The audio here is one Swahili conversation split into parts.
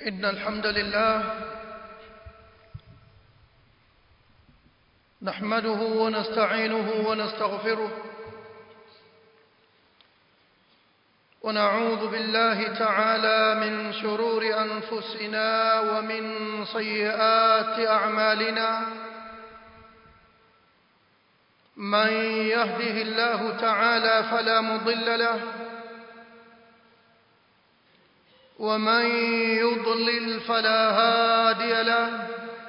إن الحمد لله نحمده ونستعينه ونستغفره ونعوذ بالله تعالى من شرور أنفسنا ومن سيئات أعمالنا من يهده الله تعالى فلا مضل له ومن يضلل فلا هادي له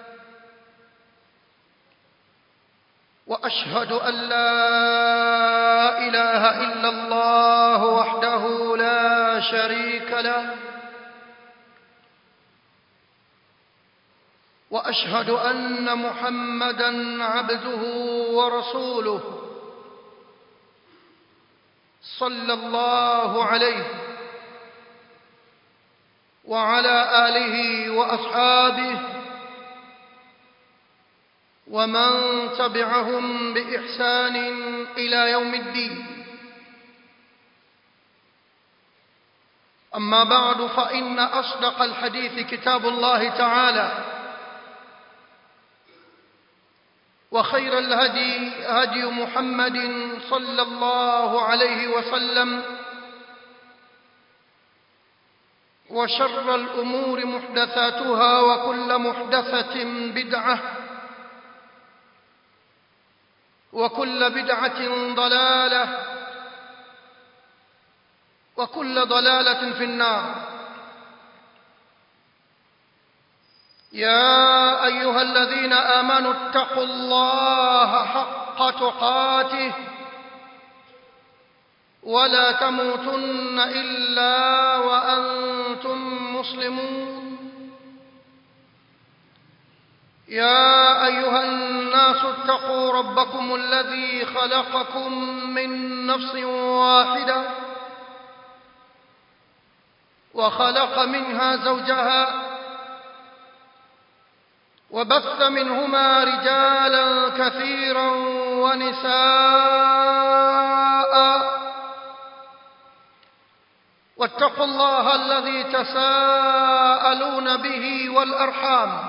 وأشهد أن لا إله إلا الله وحده لا شريك له وأشهد أن محمدًا عبده ورسوله صلى الله عليه وعلى آله وأصحابه ومن تبعهم بإحسان إلى يوم الدين. أما بعد، فإن أصدق الحديث كتاب الله تعالى، وخير الهدي هدي محمد صلى الله عليه وسلم، وشر الأمور محدثاتها وكل محدثة بدعة وكل بدعة ضلالة وكل ضلالة في النار. يا أيها الذين آمنوا اتقوا الله حق تقاته ولا تموتن إلا وأنتم مسلمون. يا أيها الناس اتقوا ربكم الذي خلقكم من نفس واحدة وخلق منها زوجها وبث منهما رجالا كثيرا ونساء، واتقوا الله الذي تساءلون به والأرحام،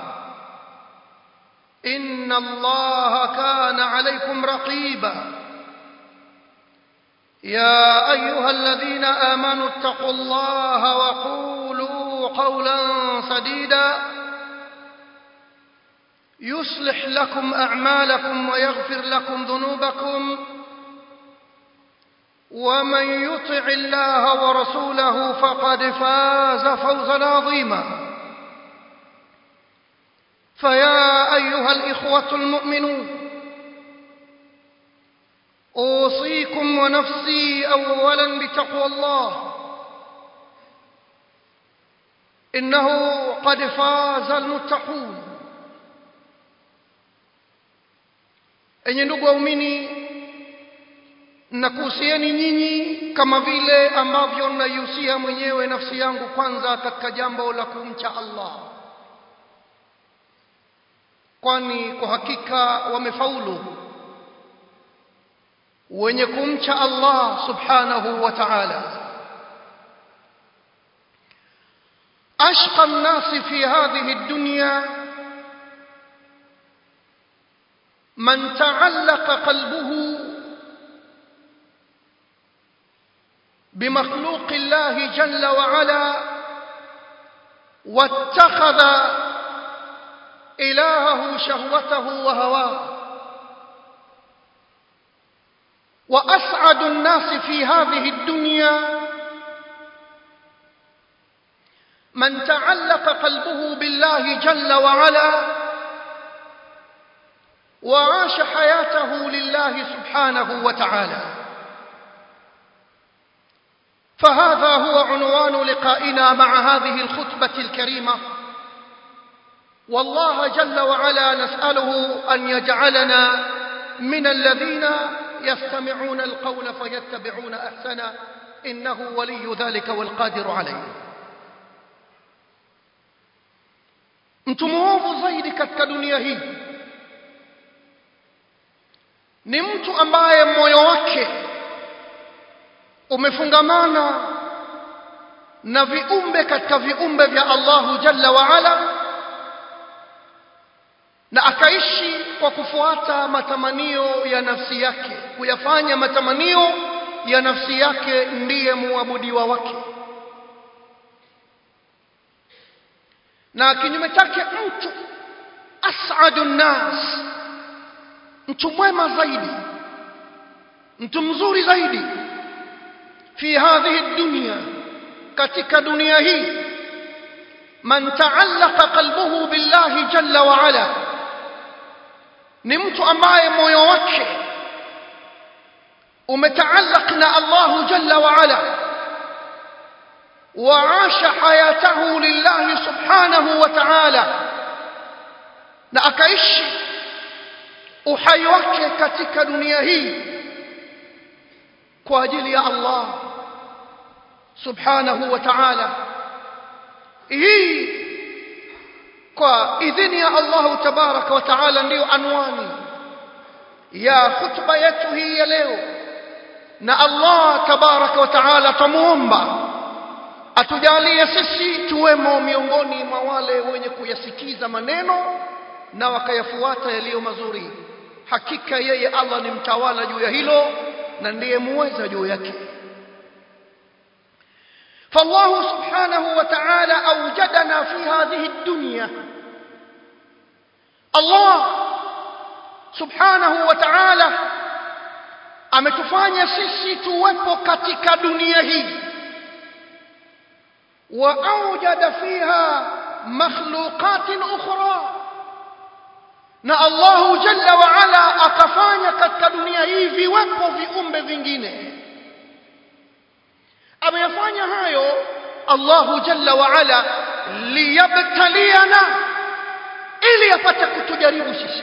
إن الله كان عليكم رقيبا. يا أيها الذين آمنوا اتقوا الله وقولوا قولا سديدا يصلح لكم أعمالكم ويغفر لكم ذنوبكم، ومن يطع الله ورسوله فقد فاز فوزا عظيما. فيا أيها الإخوة المؤمنون، أوصيكم ونفسي أولا بتقوى الله، إنه قد فاز المتقون. Enyi ndugu waumini, nakuhusieni nyinyi kama vile ambavyo naihusia mwenyewe nafsi yangu kwanza katika jambo la kumcha Allah, kwani kwa hakika wamefaulu wenye kumcha Allah subhanahu wa ta'ala. أشقى الناس في هذه الدنيا من تعلق قلبه بمخلوق الله جل وعلا واتخذ إلهه شهوته وهواه. وأسعد الناس في هذه الدنيا من تعلق قلبه بالله جل وعلا وعاش حياته لله سبحانه وتعالى. فهذا هو عنوان لقائنا مع هذه الخطبة الكريمة، والله جل وعلا نسأله أن يجعلنا من الذين يستمعون القول فيتبعون أحسنه، إنه ولي ذلك والقادر عليه. mtu muovu zaidi katika dunia hii ni mtu ambaye moyo wake umefungamana na viumbe katika viumbe vya Allahu Jalla wa Ala, na akaishi kwa kufuata matamanio ya nafsi yake, kuyafanya matamanio ya nafsi yake ndiye muabudiwa wake. Na kinyume chake mtu as'adun nas, mtu mwema zaidi, mtu mzuri zaidi fi hadhihi dunya, katika dunia hii, man ta'allaqa qalbuhu billahi jalla wa ala, ni mtu ambaye moyo wake umetaallaq na Allahu jalla wa ala, وعاش حياته لله سبحانه وتعالى, na akaishi uhai wake katika dunia hii kwa ajili ya Allah subhanahu wa ta'ala. Hii kwa idhini ya Allah tabaraka wa ta'ala ndio anwani ya khutba yetu hii ya leo, na Allah tabaraka wa ta'ala tumuomba atujalie sisi tuwemo miongoni mwa wale wenye kuyasikiza maneno na wakayafuata yaliyo mazuri. Hakika yeye Allah ni mtawala juu ya hilo na ndiye muweza juu yake. فالله سبحانه وتعالى أوجدنا في هذه الدنيا. الله سبحانه وتعالى ametufanya sisi tuwepo katika dunia hii, وأوجد فيها مخلوقات أخرى, na Allah jalla wa ala akafanya katika dunia hii viwepo viumbe vingine. Ameyafanya hayo Allah jalla wa ala liyabtaliana, ili apate kutujaribu sisi.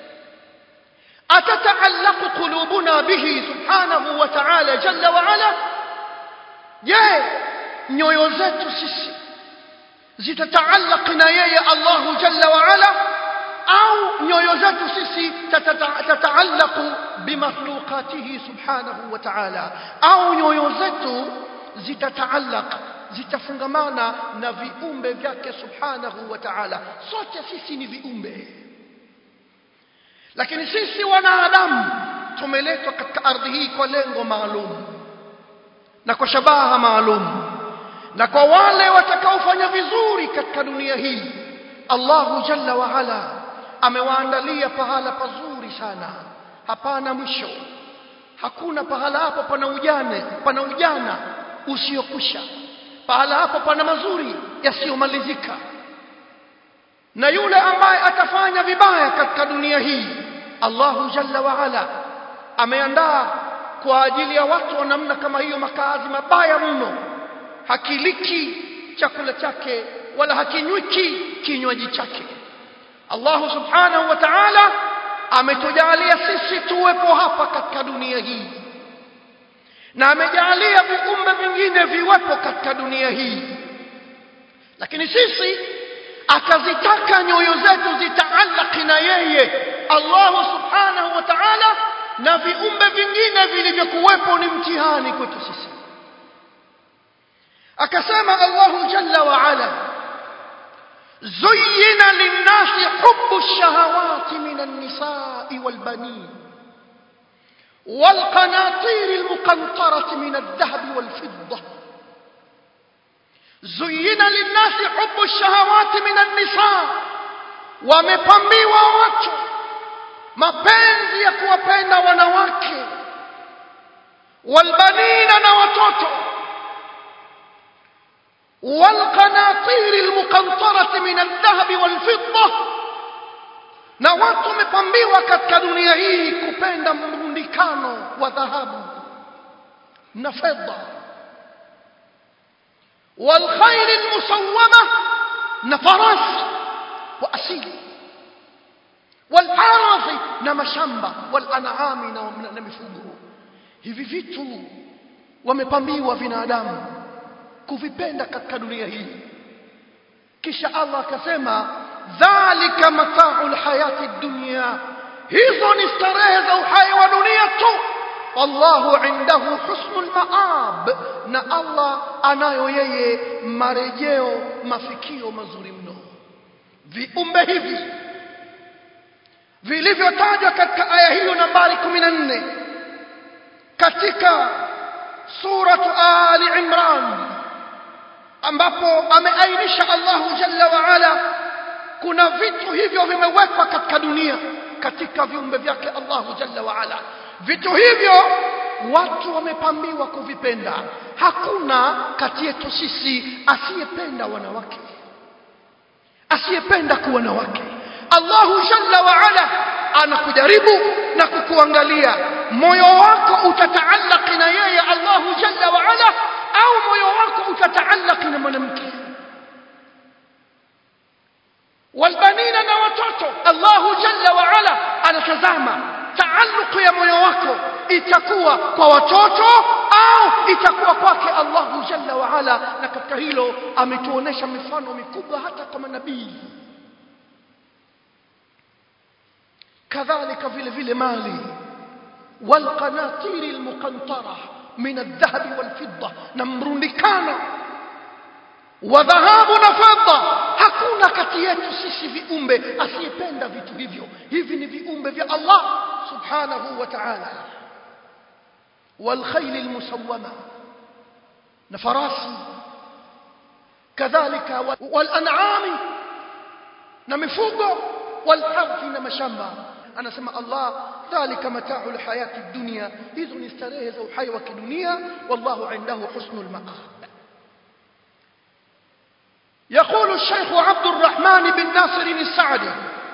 Atataallaqu qulubuna bihi subhanahu wa ta'ala jalla wa ala, je, nyoyo zetu sisi zitataallaq na yeye Allahu jalla wa ala, au nyoyo zetu sisi tataallaq bimakhluqatihi subhanahu wa ta'ala, au nyoyo zetu zitataallaq, zitafungamana na viumbe vyake subhanahu wa ta'ala. Sote sisi ni viumbe, lakini sisi wanadamu tumeletwa katika ardhi hii kwa lengo maalum na kwa shabaha maalum, na kwa wale watakaofanya vizuri katika dunia hii Allahu jalla wa ala amewaandalia pahala pazuri sana, hapana mwisho. Hakuna pahala hapo pana ujana usiokwisha, pahala hapo pana mazuri yasiyomalizika. Na yule ambaye atafanya vibaya katika dunia hii, Allahu jalla wa ala ameandaa kwa ajili ya watu wa namna kama hiyo makazi mabaya mno. Hakiliki chakula chake wala hakinywiki kinywaji chake. Allah subhanahu wa ta'ala ametujalia sisi tuwepo hapa katika dunia hii, na amejalia viumbe vingine viwepo katika dunia hii, lakini sisi akazitaka nyoyo zetu zitaallaki na yeye Allah subhanahu wa ta'ala, na viumbe vingine vilivyokuwepo ni mtihani kwetu sisi. Akasema Allahu jalla wa ala, zuyyina linnasi hubbu ash-shahawati min an-nisa'i wal-banin wal-qanatir al-muqantarati min adh-dhahabi wal-fidda. Zuyyina linnasi hubbu ash-shahawati min an-nisa', wamepambiwa watu mapenzi ya kuwapenda wanawake, wal-banina, na watoto, والقناطير المقنطرة من الذهب والفضة, na watu wamepambiwa katika dunia hii kupenda mrundikano wa dhahabu na fedha, والخيل المسومة, na farasi wa asili, والحرث, na mashamba, والأنعام, na mifugo. Hivi vitu wamepambiwa binadamu kuvipenda katika dunia hii. Kisha Allah akasema, dhalika mata'ul hayati dunya, hizo ni starehe za uhai wa dunia tu. wallahu indahu husnul maab, na Allah anayo yeye marejeo mafikio mazuri mno. Viumbe hivi vilivyotajwa katika aya hiyo nambari 14 katika suratu Ali Imran, ambapo ameainisha Allahu jalla wa ala kuna vitu hivyo vimewekwa katika dunia katika viumbe vyake Allahu jalla wa ala. Vitu hivyo watu wamepambiwa kuvipenda. Hakuna kati yetu sisi asiyependa wanawake, asiyependa kuwa na wake. Allahu jalla wa ala anakujaribu na kukuangalia, moyo wako utataallaki na yeye Allahu jalla wa ala au moyo wako utataallaki na mwanamke. Walbanina, na watoto. Allahu jalla wa ala anatazama taalluq ya moyo wako itakuwa kwa watoto au itakuwa kwake Allahu jalla wa ala. Na katika hilo ametuonesha mifano mikubwa hata kwa manabii. kadhalika vile vile mali, walqanatiri almuqantara min aldhahabi walfidda, na mrundikano wa dhahabu na fedha. Hakuna kati yetu sisi viumbe asiyependa vitu hivyo. Hivi ni viumbe vya Allah subhanahu wa ta'ala. والخيل المسومة, na farasi, kadhalika walan'ami, na mifugo, walharthi, na mashamba. Anasema Allah, dhalika mata'ul hayati dunya, hizo ni starehe za uhai wa kidunia. Wallahu indahu husnul ma'ab. يقول الشيخ عبد الرحمن بن ناصر السعدي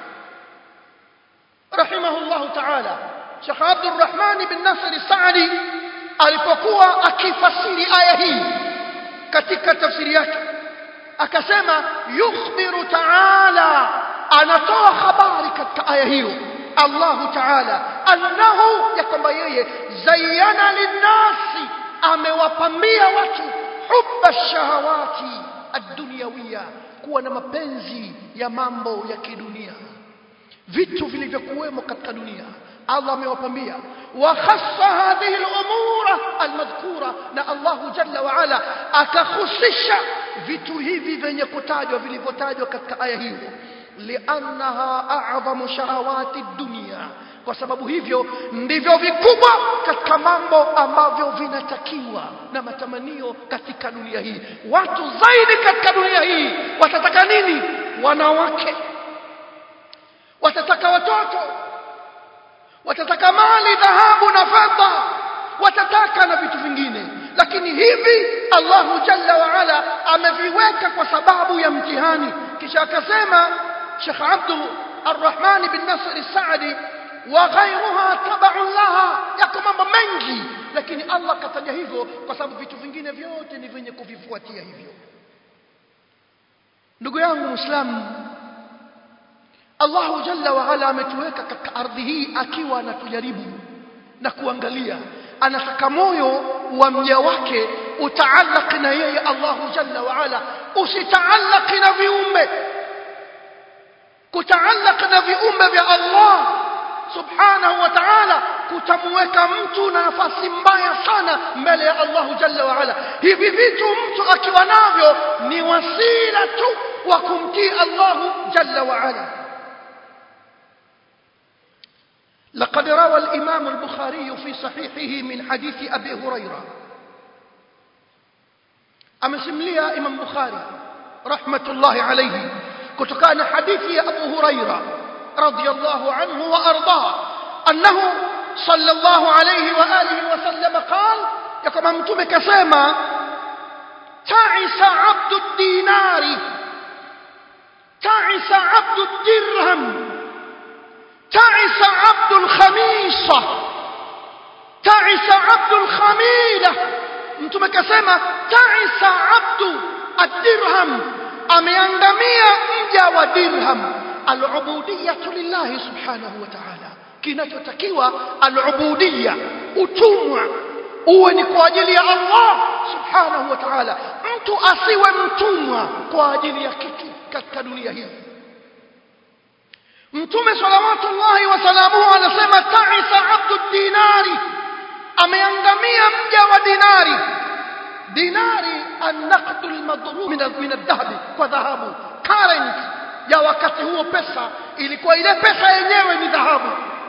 رحمه الله تعالى. Sheikh Abdul Rahman bin Nasr al-Sa'di alipokuwa akifasiri aya hii katika tafsiri yake akasema, yukhbiru ta'ala, anatoa habari katika aya hiyo Allah ta'ala annahu, ya kwamba yeye zayyana linnasi, amewapambia watu hubba shahawati ad-dunyawiyya, kuwa na mapenzi ya mambo ya kidunia, vitu vilivyokuwemo katika dunia Allah amewapambia. Wa khassa hadhihi al-umura al-madhkura, na Allah jalla wa ala akakhusisha vitu hivi vyenye kutajwa, vilivyotajwa katika aya hiyo, li'annaha a'zamu shahawati dunya, kwa sababu hivyo ndivyo vikubwa katika mambo ambavyo vinatakiwa na matamanio katika dunia hii. Watu zaidi katika dunia hii watataka nini? Wanawake, watataka watoto, watataka mali, dhahabu na fedha, watataka na vitu vingine. Lakini hivi Allahu jalla wa ala ameviweka kwa sababu ya mtihani. Kisha akasema Sheikh Abdul Rahman bin Nasr al-Sa'di, wa ghayruha tab'un laha, yako mambo mengi, lakini Allah kataja hivyo kwa sababu vitu vingine vyote ni vyenye kuvifuatia hivyo. Ndugu yangu Muislamu, Allahu jalla wa ala ametuweka katika ardhi hii akiwa anatujaribu na kuangalia. Anataka moyo wa mja wake utaallaki na yeye Allahu jalla wa ala, usitaallaki na viumbe. Kutaallaki na viumbe vya Allah subhanahu wa ta'ala kutamweka mtu na nafasi mbaya sana mbele ya Allahu jalla wa ala. Hivi vitu mtu akiwa navyo ni wasila tu wa kumtii Allahu jalla wa ala. لقد روى الإمام البخاري في صحيحه من حديث أبي هريرة. أمسمليها إمام بخاري رحمة الله عليه كتكان حديث أبو هريرة رضي الله عنه وأرضاه أنه صلى الله عليه وآله وسلم قال، يكما متومك سيما، تعس عبد الدينار، تعس عبد الدرهم، تعس عبد الخميصة، تعس عبد الخميلة. mtume kasema ta'isa abdu ad-dirham, ameangamia mja wa dirham. Al-ubudiyatu lillahi subhanahu wa ta'ala, kinachotakiwa al-ubudiyya, utumwa uwe ni kwa ajili ya Allah subhanahu wa ta'ala. Mtu asiwe mtumwa kwa ajili ya kitu katika dunia hii. Mtume salawatullahi wa salamuhu anasema ta'isa abdu dinari, ameangamia mja wa dinari. Dinari an-naqd al-madrub min ad-dhahab, kwa dhahabu. Current ya wakati huo pesa ilikuwa ile pesa yenyewe ni dhahabu.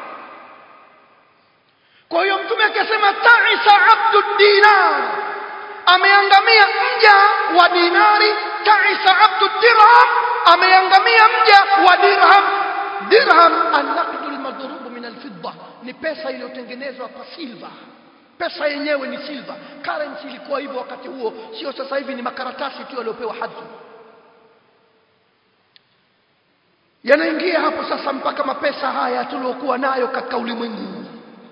Kwa hiyo mtume akasema ta'isa abdu dinar, ameangamia mja wa dinari. Ta'isa abdu dirham, ameangamia mja wa dirham. Dirham an-naqd al-madrub min al-fidda, ni pesa iliyotengenezwa kwa silver. Pesa yenyewe ni silver. Currency ilikuwa hivyo wakati huo, sio sasa hivi ni makaratasi tu yaliopewa hadhi. Yanaingia hapo sasa mpaka mapesa haya tuliokuwa nayo katika ulimwengu.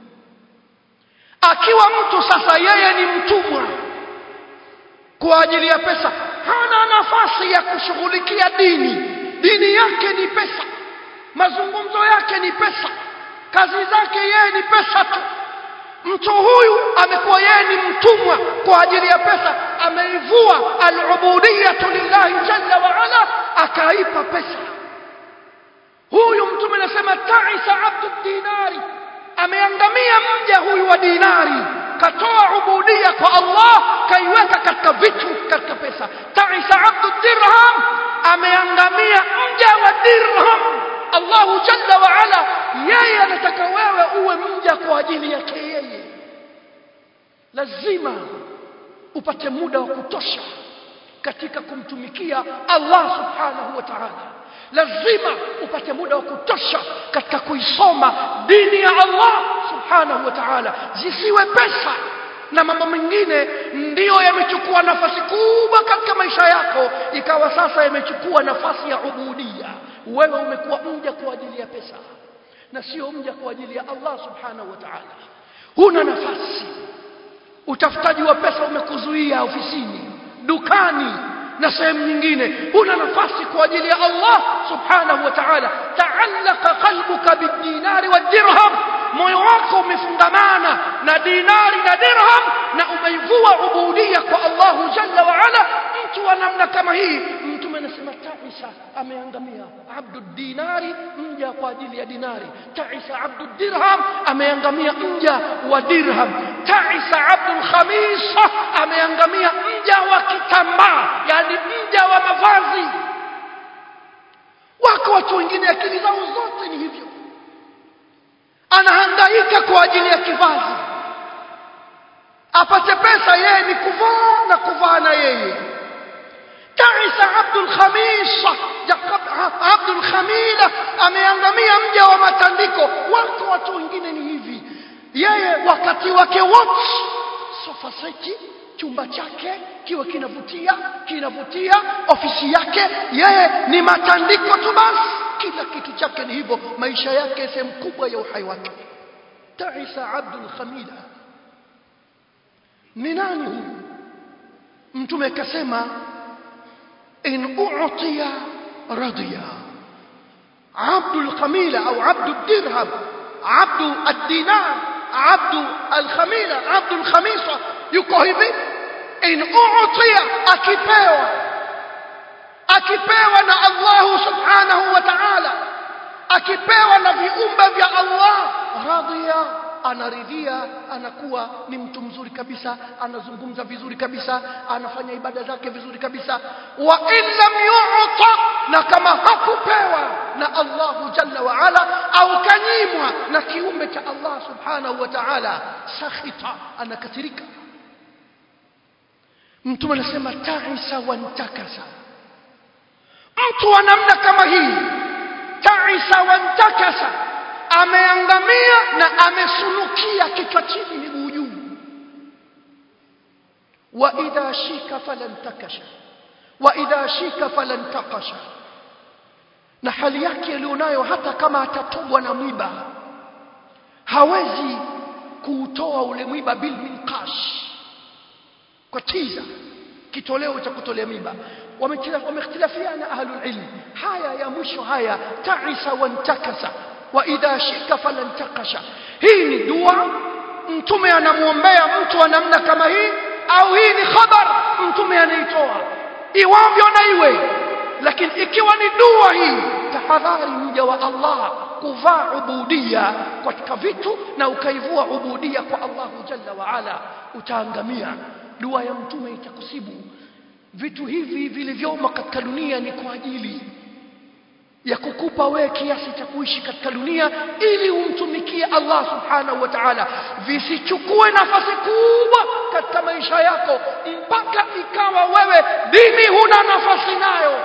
Akiwa mtu sasa yeye ni mtumwa kwa ajili ya pesa, hana nafasi ya kushughulikia dini. Dini yake ni pesa, mazungumzo yake ni pesa, kazi zake yeye ni pesa tu. Mtu huyu amekuwa yeye ni mtumwa kwa ajili ya pesa, ameivua al-ubudiyatu lillahi jalla wa ala, akaipa pesa. Huyu mtume anasema ta'isa abdu dinari, ameangamia mja huyu wa dinari. Katoa ubudia kwa Allah, kaiweka katika vitu, katika pesa. Ta'isa abdu dirham, ameangamia mja wa dirham. Allahu jalla wa ala yeye anataka wewe uwe mja kwa ajili yake yeye. Lazima upate muda wa kutosha katika kumtumikia Allah subhanahu wa ta'ala. Lazima upate muda wa kutosha katika kuisoma dini ya Allah subhanahu wa ta'ala. Zisiwe pesa na mambo mengine ndiyo yamechukua nafasi kubwa katika maisha yako, ikawa sasa yamechukua nafasi ya ubudia. Wewe umekuwa mja kwa ajili ya pesa na sio mja kwa ajili ya Allah subhanahu wa ta'ala. Huna nafasi. Utafutaji wa pesa umekuzuia ofisini, dukani na sehemu nyingine. Huna nafasi kwa ajili ya Allah subhanahu wa ta'ala. Ta'allaqa qalbuka bid-dinari wad-dirham, moyo wako umefungamana na dinari na dirham, na umeivua ubudia kwa Allah jalla wa ala. Mtu wa namna kama hii mtume anasema ta'isa, ameangamia. Abdu dinari, mja kwa ajili ya dinari. Ta'isa abdu dirham, ameangamia mja wa dirham. Ta'isa abdu khamisa, ameangamia mja wa kitambaa, yani mja wa mavazi. Wako watu wengine akili zao zote ni hivyo, anahangaika kwa ajili ya kivazi, apate pesa yeye ni kuvaa na kuvaa na yeye. Ta'isa abdul khamisa, abdul khamila, ameangamia mja wa matandiko. Wako watu wengine ni hivi, yeye wakati wake wote sofa seti, chumba chake kiwe kinavutia, ofisi yake yeye ni matandiko tu basi, kila kitu chake ni hivyo, maisha yake sehemu kubwa ya uhai wake. Ta'isa abdul khamila. Ni nani huyu? Mtume akasema in u'tiya radiya. Abdul khamila au abdul dirham, abdul ad-dinar, abdul al-khamila, abdul khamisa, yuko hivi. In u'tiya, akipewa na Allah subhanahu wa ta'ala, akipewa na viumbe vya Allah, radiya, anaridhia, anakuwa ni mtu mzuri kabisa, anazungumza vizuri kabisa, anafanya ibada zake vizuri kabisa. Wa illam yu'ta, na kama hakupewa na Allah jalla wa ala au kanyimwa na kiumbe cha Allah subhanahu wa ta'ala, sakhita, anakatirika. Mtume anasema ta'isa wa ntakasa. Mtu wa namna kama hii, ta'isa wa ntakasa, ameangamia na amesunukia kichwa chini miguu juu. Wa idha shika falan takasha, wa idha shika falan taqasha. Na hali yake alionayo, hata kama atatubwa na mwiba hawezi kuutoa ule mwiba bil minqash, kwa tiza, kitoleo cha kutolea mwiba. Wamekhtalafiana ahlul ilm. Haya ya mwisho haya, ta'isa wa ntakasa wa idha shika falan taqasha, hii ni dua mtume anamuombea mtu wa namna kama hii, au hii ni khabar mtume anaitoa? Iwavyo na iwe, lakini ikiwa ni dua hii, tahadhari mja wa Allah kuvaa ubudia katika vitu na ukaivua ubudia kwa Allahu Jalla wa Ala, utaangamia. Dua ya mtume itakusibu. Vitu hivi vilivyomo katika dunia ni kwa ajili ya kukupa wewe kiasi cha kuishi katika dunia ili umtumikie Allah subhanahu wa ta'ala. Visichukue nafasi kubwa katika maisha yako mpaka ikawa wewe dini huna nafasi nayo.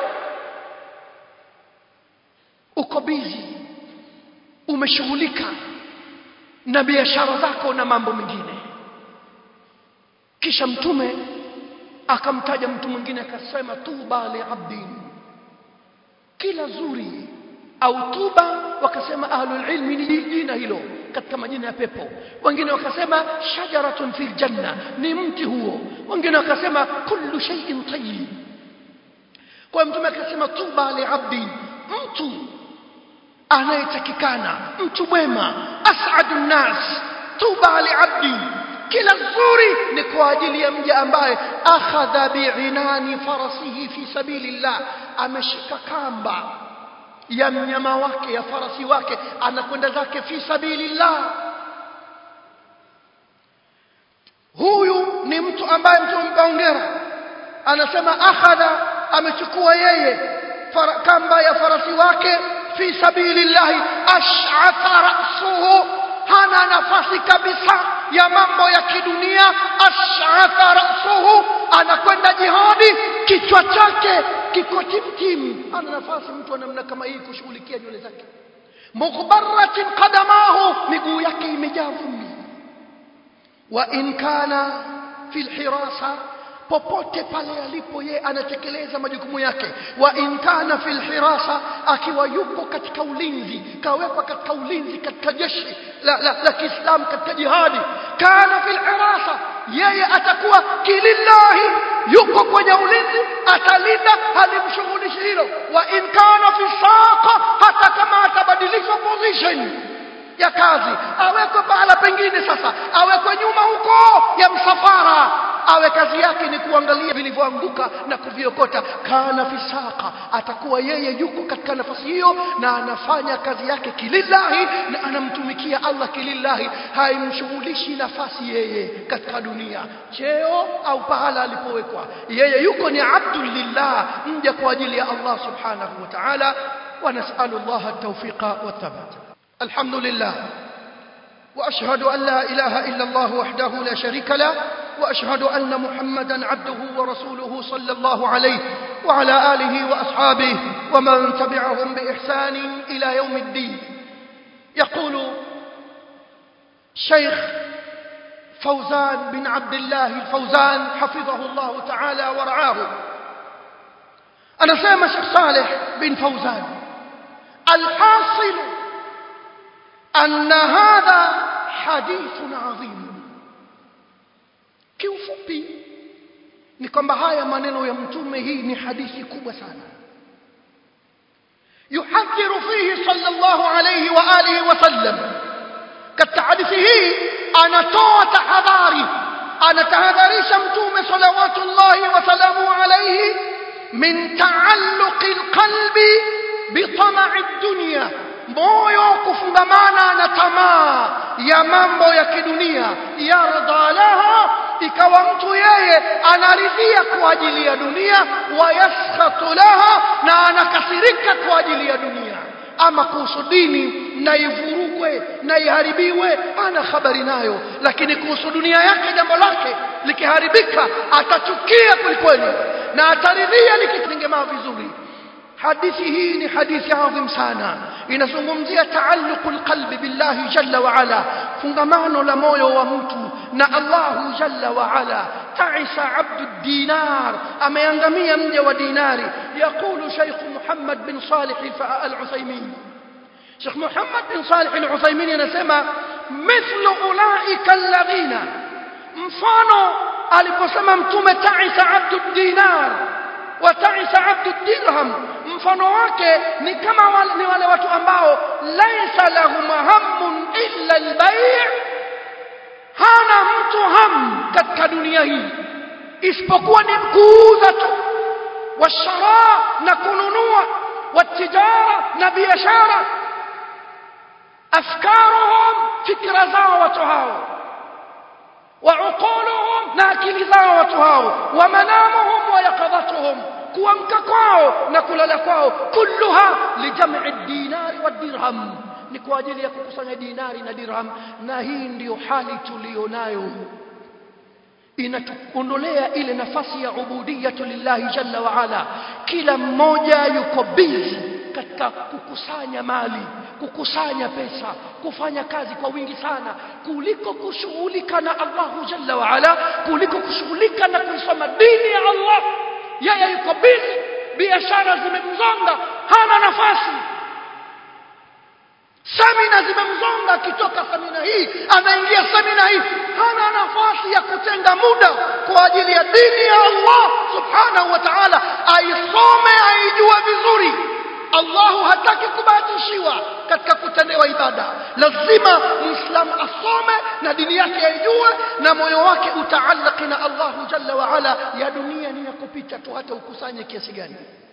Uko busy, umeshughulika na biashara zako na mambo mengine. Kisha mtume akamtaja mtu mwingine akasema tuba li abdin, kila zuri au tuba, wakasema ahlul ilmi ni jina hilo katika majina ya pepo. Wengine wakasema shajaratun fil janna, ni mti huo. Wengine wakasema kullu shay'in tayyib. Kwa mtume akasema tuba li abdin, mtu anayetakikana, mtu mwema, as'adun nas, tuba li abdin, kila zuri ni kwa ajili ya mja ambaye akhadha bi'inani farasihi fi sabilillah, ameshika kamba ya mnyama wake, ya farasi wake, anakwenda zake fi sabilillah. Huyu ni mtu ambaye mtu mpongera, anasema akhadha, amechukua yeye kamba ya farasi wake fi sabilillah, ash'atha ra'suhu, hana nafasi kabisa ya mambo ya kidunia. Ash'atha ra'suhu, anakwenda jihadi, kichwa chake kiko timtim, ana nafasi mtu namna kama hii kushughulikia nywele zake. Mughbaratin qadamahu, miguu yake imejaa vumbi. Wa in kana fil hirasa, popote pale alipo yeye anatekeleza majukumu yake. Wa in kana fil hirasa, akiwa yuko katika ulinzi, kawekwa katika ulinzi katika jeshi la Kiislamu, katika jihadi. Kana fil hirasa, yeye atakuwa kilillahi, yuko kwenye ulinzi, atalinda, halimshughulishi hilo. Wa in kana fi saqa, hata kama atabadilishwa position ya kazi, awekwe pahala pengine, sasa awekwe nyuma huko ya msafara, awe kazi yake ni kuangalia vilivyoanguka na kuviokota. Kana fi saqa, atakuwa yeye yuko katika nafasi hiyo na anafanya kazi yake kilillahi, na anamtumikia Allah kilillahi, haimshughulishi nafasi yeye katika dunia, cheo au pahala alipowekwa. Yeye yuko ni abdul lillah, mja kwa ajili ya Allah subhanahu wa ta'ala. Wa nas'alu Allah at-tawfiqa wa thabat. Alhamdulillah wa ashhadu an la ilaha illa Allah wahdahu la sharika lahu وأشهد أن محمدا عبده ورسوله صلى الله عليه وعلى آله وأصحابه ومن تبعهم بإحسان إلى يوم الدين. يقول شيخ فوزان بن عبد الله الفوزان حفظه الله تعالى ورعاه، أنا سامع شيخ صالح بن فوزان، الحاصل أن هذا حديث عظيم. Kiufupi ni kwamba haya maneno ya mtume, hii ni hadithi kubwa sana. Yuhadhiru fihi sallallahu alayhi wa alihi wa sallam, katika hadithi hii anatoa tahadhari, anatahadharisha mtume salawatullahi wa salamu alayhi min ta'alluqi alqalbi bi tama'i ad-dunya, moyo kufungamana na tamaa ya mambo ya kidunia. Yarda laha, ikawa mtu yeye anaridhia kwa ajili ya dunia. Wa yaskhatu laha, na anakasirika kwa ajili ya dunia. Ama kuhusu dini na ivurugwe na iharibiwe, ana habari nayo, lakini kuhusu dunia yake, jambo lake likiharibika, atachukia kwelikweli na ataridhia likitengemaa vizuri. Hadithi hii ni hadithi adhim sana, inazungumzia taalluqul qalbi billahi jalla wa ala, fungamano la moyo wa mtu na Allahu jalla wa ala. Ta'isa abdud dinar, ameangamia mja wa dinari. Yaqulu Sheikh Muhammad bin Salih al-Uthaymeen, Sheikh Muhammad bin Salih al-Uthaymeen anasema mithlu ulaika alladhina, mfano aliposema mtume ta'isa abdud dinar wa ta'isa abdud dirham, mfano wake ni kama wale watu ambao laisa lahum hammun illa al-bay', hana mtu ham katika dunia hii isipokuwa ni kuuza tu, washara na kununua, watijara na biashara. afkaruhum, fikra zao watu hao, wa uquluhum, na akili zao watu hao, wa manamuhum wa yaqadatuhum, kuamka kwao na kulala kwao, kulluha li jam'i ad-dinari wad-dirham, ni kwa ajili ya kukusanya dinari na dirham. Na hii ndiyo hali tulionayo, inatuondolea ile nafasi ya ubudiyatu lillahi jalla wa ala. Kila mmoja yuko busy katika kukusanya mali, kukusanya pesa, kufanya kazi kwa wingi sana, kuliko kushughulika na Allahu jalla wa ala, kuliko kushughulika na kusoma dini ya Allah. Yeye yuko busy, biashara zimemzonga, hana nafasi. Semina zimemzonga, akitoka semina hii anaingia semina hii, hana nafasi ya kutenga muda kwa ajili ya dini ya Allah subhanahu wa ta'ala, aisome, aijue vizuri. Allahu hataki kubahatishiwa katika kutendewa ibada. Lazima Muislamu asome na dini yake aijue, na moyo wake utaallaki na Allahu jalla wa ala. Ya dunia ni ya kupita tu, hata ukusanye kiasi gani.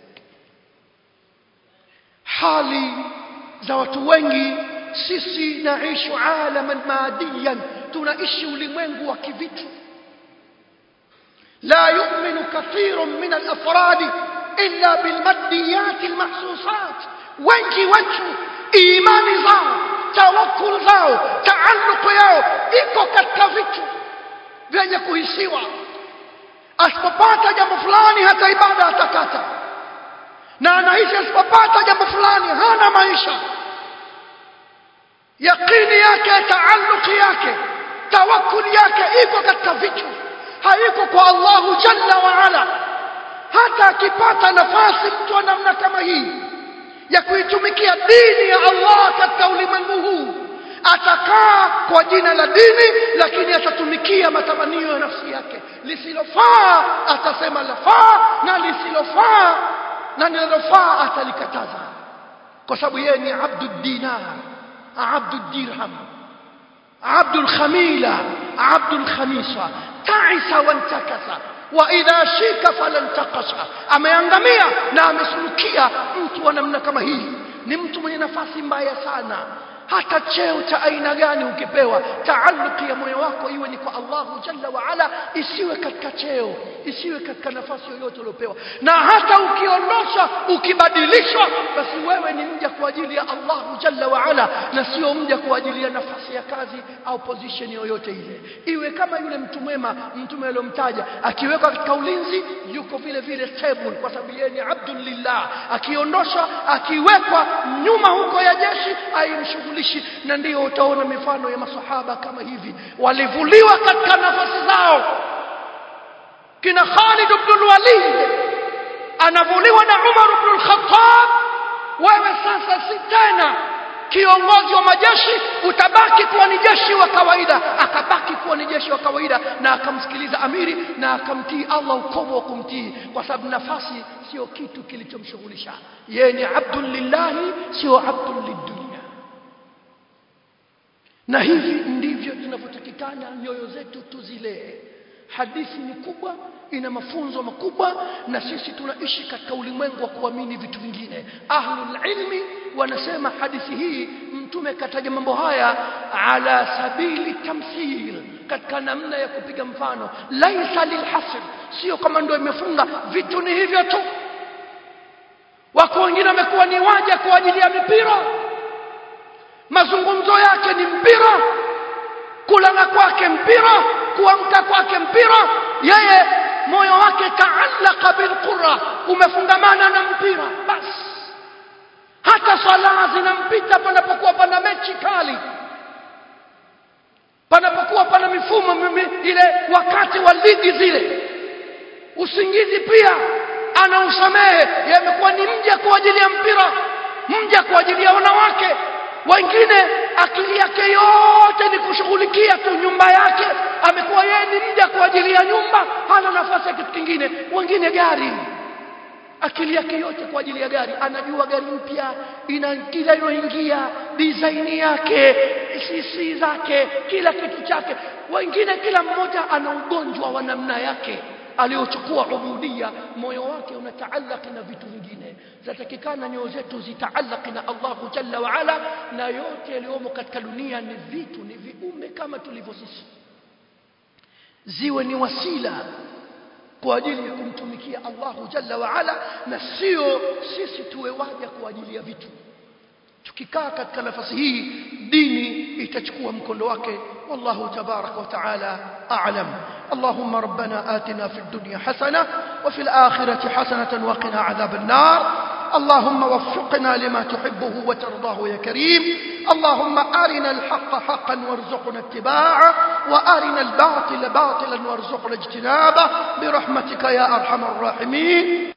Hali za watu wengi, sisi naishu alaman madiyan, tunaishi ulimwengu wa kivitu. La yu'minu kathirun min al-afradi illa bilmaddiyat almahsusat. Wengi wetu imani zao, tawakkul zao, taalluq yao iko katika vitu vyenye kuhisiwa. Asipopata jambo fulani hata ibada atakata, na anaishi asipopata jambo fulani hana maisha. Yaqini yake, taalluq yake, tawakkul yake iko katika vitu, haiko kwa Allahu jalla wa ala. Hata akipata nafasi mtu wa namna kama hii ya kuitumikia dini ya Allah katika ulimwengu huu, atakaa kwa jina la dini, lakini atatumikia matamanio ya nafsi yake. Lisilofaa atasema lafaa, na lisilofaa na linalofaa atalikataza, kwa sababu yeye ni abdud dinar, abdud dirham, abdul khamila, abdul khamisa, ta'isa wa intakasa wa idha shika falan taqasha. Ameangamia na amesulukia. Mtu wa namna kama hii ni mtu mwenye nafasi mbaya sana. Hata cheo cha aina gani ukipewa, taalluki ya moyo wako iwe ni kwa Allahu jalla wa ala, isiwe katika cheo, isiwe katika nafasi yoyote uliopewa. Na hata ukiondosha, ukibadilishwa, basi wewe ni mja kwa ajili ya Allahu jalla wa ala, na sio mja kwa ajili ya nafasi ya kazi au position yoyote ile. Iwe kama yule mtu mwema, mtume aliyomtaja, akiwekwa katika ulinzi yuko vile vile stable, kwa sababu yeye ni abdul lillah. Akiondosha, akiwekwa nyuma huko ya jeshi, aimshughulishi. Na ndio utaona mifano ya masahaba kama hivi, walivuliwa katika nafasi zao. Kina Khalid ibn al-Walid anavuliwa na Umar ibn al-Khattab. Wewe sasa si tena kiongozi wa majeshi, utabaki kuwa ni jeshi wa kawaida. Akabaki kuwa ni jeshi wa kawaida, na akamsikiliza amiri na akamtii Allah ukomo wa kumtii, kwa sababu nafasi sio kitu kilichomshughulisha. Yeye ni abdul lillahi, sio abdul lidunia. Na hivi ndivyo tunavyotakikana nyoyo zetu tuzilee. Hadithi ni kubwa, ina mafunzo makubwa, na sisi tunaishi katika ulimwengu wa kuamini vitu vingine. Ahlul ilmi wanasema hadithi hii mtume kataja mambo haya ala sabili tamthil, katika namna ya kupiga mfano. Laisa lilhasr, sio kama ndio imefunga vitu, ni hivyo tu. Wako wengine wamekuwa ni waja kwa ajili ya mipira, mazungumzo yake ni mpira, kulala kwake mpira, kuamka kwake mpira. Yeye moyo wake taallaka bilqurra, umefungamana na mpira basi. Hata swala zinampita panapokuwa pana mechi kali, panapokuwa pana mifumo ile wakati wa ligi zile. Usingizi pia anausamehe. Yeye amekuwa ni mja kwa ajili ya mpira, mja kwa ajili ya wanawake. Wengine akili yake yote ni kushughulikia tu nyumba yake, amekuwa yeye ni mja kwa ajili ya nyumba, hana nafasi ya kitu kingine. Wengine gari, akili yake yote kwa ajili ya gari, anajua gari mpya ina kila inoingia, design yake, cc zake, kila kitu chake. Wengine kila mmoja ana ugonjwa wa namna yake aliochukua ubudia, moyo wake unataallaka na vitu vingine. zatakikana nyoyo zetu zitaallaki na Allah jalla wa ala, na yote yaliyomo katika dunia ni vitu, ni viumbe kama tulivyo sisi, ziwe ni wasila kwa ajili ya kumtumikia Allah jalla wa ala, na sio sisi tuwe waja kwa ajili ya vitu. Tukikaa katika nafasi hii, dini itachukua mkondo wake. والله تبارك وتعالى أعلم. اللهم ربنا آتنا في الدنيا حسنة وفي الآخرة حسنة وقنا عذاب النار. اللهم وفقنا لما تحبه وترضاه يا كريم. اللهم أرنا الحق حقا وارزقنا اتباعه، وأرنا الباطل باطلا وارزقنا اجتنابه برحمتك يا أرحم الراحمين.